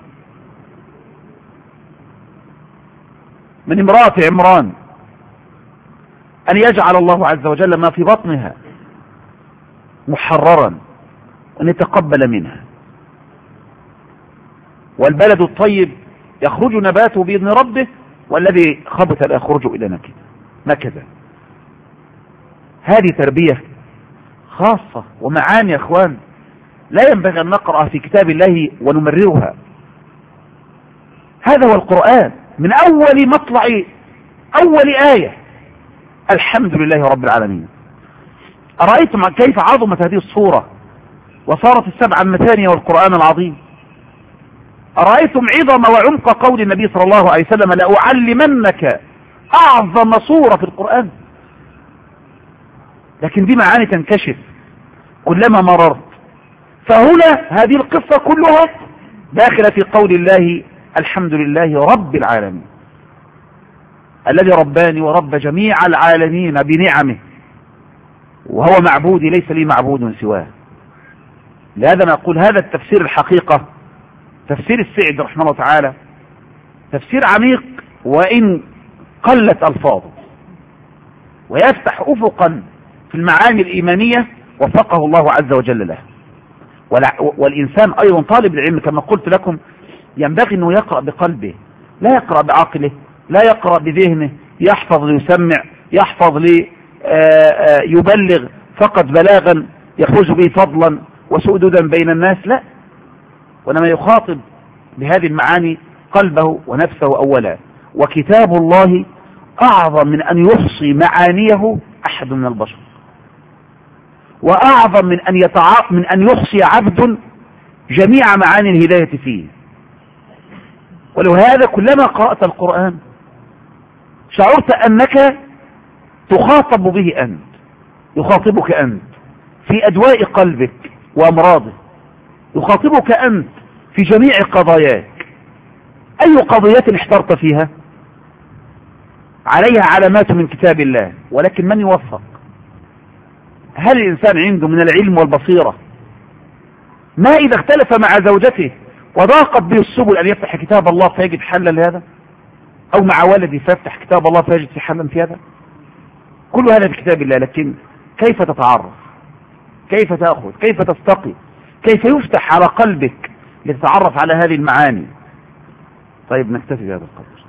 من امرأة عمران أن يجعل الله عز وجل ما في بطنها محررا وأن يتقبل منها. والبلد الطيب يخرج نباته بإذن ربه، والذي خبث لا يخرج إلى نكدا. هذه تربية خاصة ومعاني يا أخوان لا ينبغي أن نقرأ في كتاب الله ونمررها. هذا هو القرآن من أول مطلع أول آية: الحمد لله رب العالمين. أرأيتم كيف عظمت هذه الصورة وصارت السبع المثانية والقرآن العظيم؟ أرأيتم عظم وعمق قول النبي صلى الله عليه وسلم: لأعلمنك أعظم صورة في القرآن؟ لكن دي معاني تنكشف كلما مررت. فهنا هذه القصة كلها داخلة في قول الله: الحمد لله رب العالمين، الذي رباني ورب جميع العالمين بنعمه، وهو معبودي ليس لي معبود سواه. لهذا نقول هذا التفسير الحقيقة تفسير السعدي رحمه الله تعالى تفسير عميق وإن قلت ألفاظه، ويفتح أفقا في المعاني الإيمانية وفقه الله عز وجل له. والإنسان أيضا طالب العلم كما قلت لكم ينبغي أنه يقرأ بقلبه، لا يقرأ بعقله، لا يقرأ بذهنه، يحفظ ليسمع، يحفظ ليبلغ فقط بلاغا يفوز به فضلا وسؤددا بين الناس، لا، وإنما يخاطب بهذه المعاني قلبه ونفسه أولا. وكتاب الله أعظم من أن يحصي معانيه أحد من البشر، وأعظم من أن يحصي عبد جميع معاني الهداية فيه. ولهذا كلما قرأت القرآن شعرت أنك تخاطب به أنت، يخاطبك أنت في أدواء قلبك وأمراضه، يخاطبك أنت في جميع قضاياك. أي قضية احترت فيها عليها علامات من كتاب الله، ولكن من يوفق؟ هل الإنسان عنده من العلم والبصيرة ما إذا اختلف مع زوجته وضاقت به السبل أن يفتح كتاب الله فيجد حلا لهذا، أو مع ولده فيفتح كتاب الله فيجد في حلا في هذا؟ كل هذا في كتاب الله. لكن كيف تتعرف؟ كيف تأخذ؟ كيف تستقي؟ كيف يفتح على قلبك لتتعرف على هذه المعاني؟ طيب نكتفي بهذا القدر.